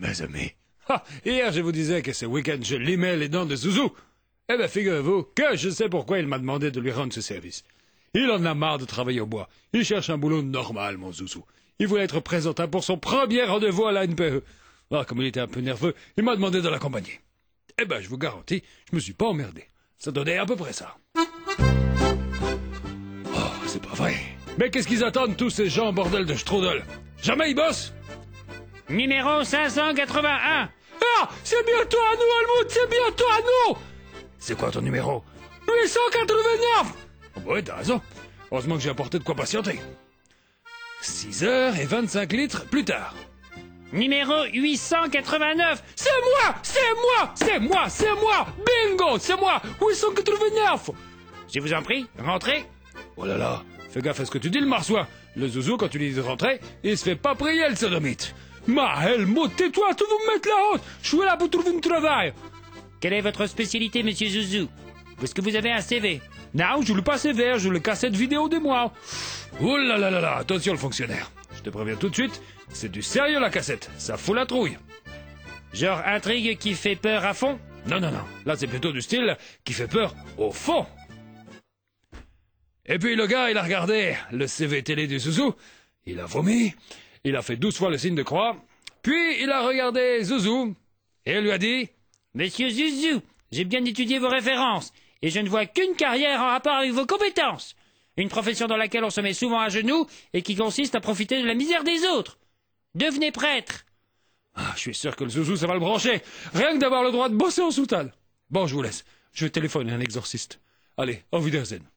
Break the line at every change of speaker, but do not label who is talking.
mes amis. Ah, hier, je vous disais que ce week-end, je limais les dents de Zouzou. Eh bien, figurez-vous que je sais pourquoi il m'a demandé de lui rendre ce service. Il en a marre de travailler au bois. Il cherche un boulot normal, mon Zouzou. Il voulait être présentable pour son premier rendez-vous à la NPE. Ah, comme il était un peu nerveux, il m'a demandé de l'accompagner. Eh ben, je vous garantis, je me suis pas emmerdé. Ça donnait à peu près ça. Oh, c'est pas vrai. Mais qu'est-ce qu'ils attendent, tous ces gens, bordel de strudel? Jamais ils bossent?
Numéro 581.
Ah, c'est bientôt à nous, Helmut, c'est bientôt à nous. C'est quoi ton numéro? 889. Oh, ouais, t'as raison. Heureusement que j'ai apporté de quoi patienter. 6h25 plus tard.
Numéro 889.
C'est moi! C'est moi! C'est moi! C'est moi! Bingo! C'est moi! 889!
Je vous en prie, rentrez.
Oh là là! Fais gaffe à ce que tu dis, le marsouin! Le Zouzou, quand tu lui dis de rentrer, il se fait pas prier, le sodomite! Ma Helmut, tais-toi, tu veux me mettre la honte! Je suis là pour trouver un travail!
Quelle est votre spécialité, monsieur Zouzou? Est-ce que vous avez un CV?
Non, je ne pas sévère, je le cassette vidéo de moi. Oh là là là là, attention le fonctionnaire. Je te préviens tout de suite, c'est du sérieux la cassette, ça fout la trouille.
Genre intrigue qui fait peur à fond?
Non, non, non, là c'est plutôt du style qui fait peur au fond. Et puis le gars, il a regardé le CV télé du Zouzou, il a vomi, il a fait 12 fois le signe de croix, puis il a regardé Zouzou, et il lui a dit...
Monsieur Zouzou, j'ai bien étudié vos références, et je ne vois qu'une carrière en rapport avec vos compétences. Une profession dans laquelle on se met souvent à genoux et qui consiste à profiter de la misère des autres. Devenez prêtre.
Ah, je suis sûr que le Zouzou, ça va le brancher. Rien que d'avoir le droit de bosser en soutane. Bon, je vous laisse. Je vais téléphoner à un exorciste. Allez, auf Wiedersehen.